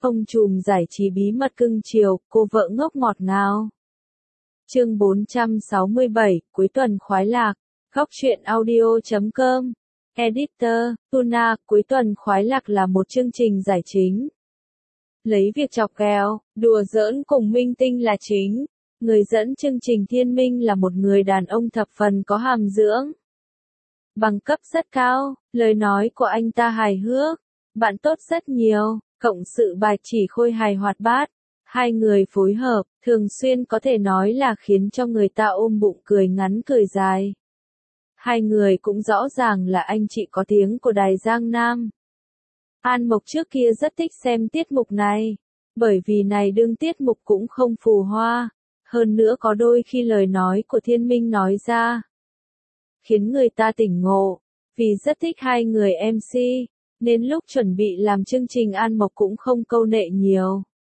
Ông trùm giải trí bí mật cưng chiều, cô vợ ngốc ngọt ngào. Chương 467, cuối tuần khoái lạc. Góc truyện audio.com. Editor, Tuna, cuối tuần khoái lạc là một chương trình giải chính. Lấy việc chọc ghẹo, đùa giỡn cùng minh tinh là chính. Người dẫn chương trình Thiên Minh là một người đàn ông thập phần có hàm dưỡng. Bằng cấp rất cao, lời nói của anh ta hài hước, bạn tốt rất nhiều, cộng sự bài chỉ khôi hài hoạt bát. Hai người phối hợp, thường xuyên có thể nói là khiến cho người ta ôm bụng cười ngắn cười dài. Hai người cũng rõ ràng là anh chị có tiếng của Đài Giang Nam. An Mộc trước kia rất thích xem tiết mục này, bởi vì này đương tiết mục cũng không phù hoa, hơn nữa có đôi khi lời nói của Thiên Minh nói ra khiến người ta tỉnh ngộ, vì rất thích hai người MC, nên lúc chuẩn bị làm chương trình An Mộc cũng không câu nệ nhiều.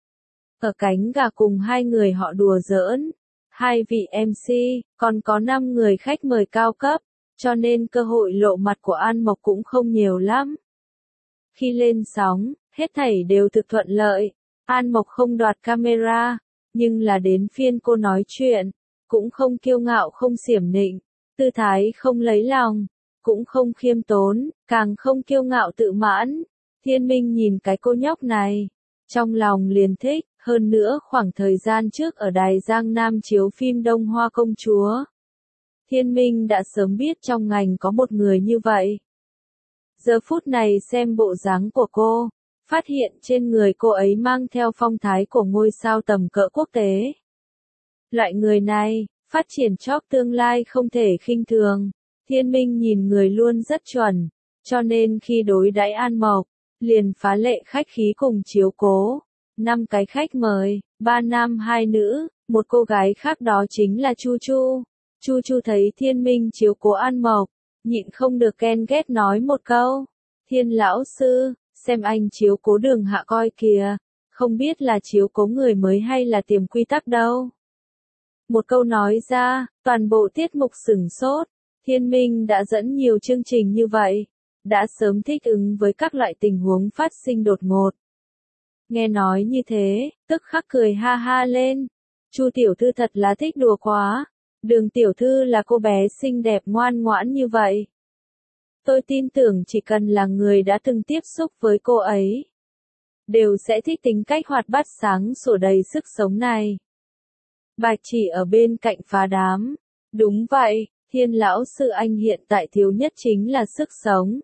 Ở cánh gà cùng hai người họ đùa giỡn, hai vị MC, còn có 5 người khách mời cao cấp, cho nên cơ hội lộ mặt của An Mộc cũng không nhiều lắm. Khi lên sóng, hết thảy đều thực thuận lợi, An Mộc không đoạt camera, nhưng là đến phiên cô nói chuyện, cũng không kiêu ngạo không xiểm nịnh, tư thái không lấy lòng, cũng không khiêm tốn, càng không kiêu ngạo tự mãn. Thiên Minh nhìn cái cô nhóc này, trong lòng liền thích, hơn nữa khoảng thời gian trước ở Đài Giang Nam chiếu phim Đông Hoa Công Chúa. Thiên Minh đã sớm biết trong ngành có một người như vậy. Giờ phút này xem bộ dáng của cô, phát hiện trên người cô ấy mang theo phong thái của ngôi sao tầm cỡ quốc tế. Loại người này, phát triển chóp tương lai không thể khinh thường. Thiên Minh nhìn người luôn rất chuẩn, cho nên khi đối đãi An Mộc, liền phá lệ khách khí cùng chiếu cố. 5 cái khách mời, 3 nam 2 nữ, một cô gái khác đó chính là Chu Chu. Chu Chu thấy Thiên Minh chiếu cố An Mộc, nhịn không được ghen ghét nói một câu. Thiên lão sư, xem anh chiếu cố Đường Hạ coi kìa, không biết là chiếu cố người mới hay là tiềm quy tắc đâu. Một câu nói ra, toàn bộ tiết mục sửng sốt. Thiên Minh đã dẫn nhiều chương trình như vậy, đã sớm thích ứng với các loại tình huống phát sinh đột ngột. Nghe nói như thế, tức khắc cười ha ha lên. Chu tiểu thư thật là thích đùa quá. Đường tiểu thư là cô bé xinh đẹp ngoan ngoãn như vậy. Tôi tin tưởng chỉ cần là người đã từng tiếp xúc với cô ấy, đều sẽ thích tính cách hoạt bát sáng sủa đầy sức sống này. Bạch chỉ ở bên cạnh phá đám. Đúng vậy, Thiên lão sư anh hiện tại thiếu nhất chính là sức sống.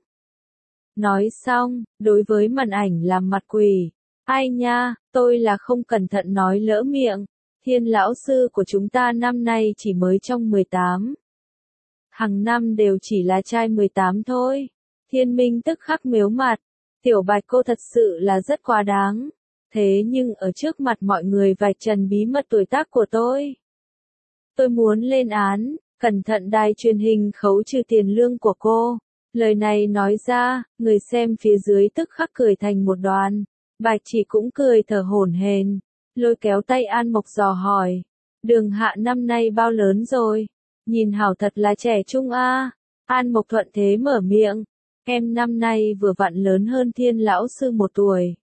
Nói xong, đối với màn ảnh làm mặt quỷ. Ai nha, tôi là không cẩn thận nói lỡ miệng. Thiên lão sư của chúng ta năm nay chỉ mới trong 18. Hàng năm đều chỉ là trai 18 thôi. Thiên Minh tức khắc mếu mặt. Tiểu Bạch cô thật sự là rất quá đáng. Thế nhưng ở trước mặt mọi người vạch trần bí mật tuổi tác của tôi. Tôi muốn lên án, cẩn thận đài truyền hình khấu trừ tiền lương của cô. Lời này nói ra, người xem phía dưới tức khắc cười thành một đoàn. Bạch chỉ cũng cười thở hổn hển, lôi kéo tay An Mộc dò hỏi. Đường Hạ năm nay bao lớn rồi? Nhìn hảo thật là trẻ trung a. An Mộc thuận thế mở miệng. Em năm nay vừa vặn lớn hơn Thiên lão sư 1 tuổi.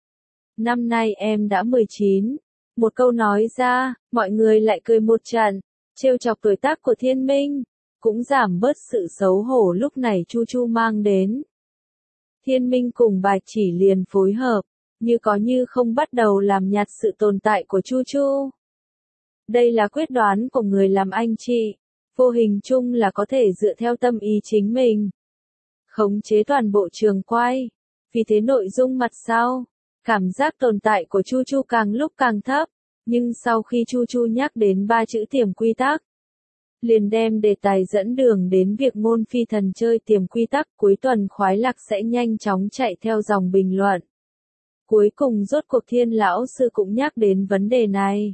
Năm nay em đã 19. Một câu nói ra, mọi người lại cười một trận, trêu chọc tuổi tác của Thiên Minh, cũng giảm bớt sự xấu hổ lúc này Chu Chu mang đến. Thiên Minh cùng Bạch chỉ liền phối hợp, như có như không bắt đầu làm nhạt sự tồn tại của Chu Chu. Đây là quyết đoán của người làm anh chị, vô hình chung là có thể dựa theo tâm ý chính mình, khống chế toàn bộ trường quay. Vì thế nội dung mặt sau, cảm giác tồn tại của Chu Chu càng lúc càng thấp, nhưng sau khi Chu Chu nhắc đến 3 chữ tiềm quy tắc, liền đem đề tài dẫn đường đến việc Ngôn Phi Thần chơi tiềm quy tắc. Cuối tuần khoái lạc sẽ nhanh chóng chạy theo dòng bình luận. Cuối cùng rốt cuộc Thiên lão sư cũng nhắc đến vấn đề này.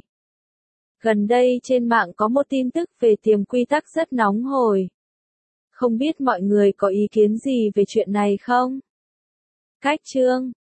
Gần đây trên mạng có một tin tức về tiềm quy tắc rất nóng hổi. Không biết mọi người có ý kiến gì về chuyện này không? Cách chương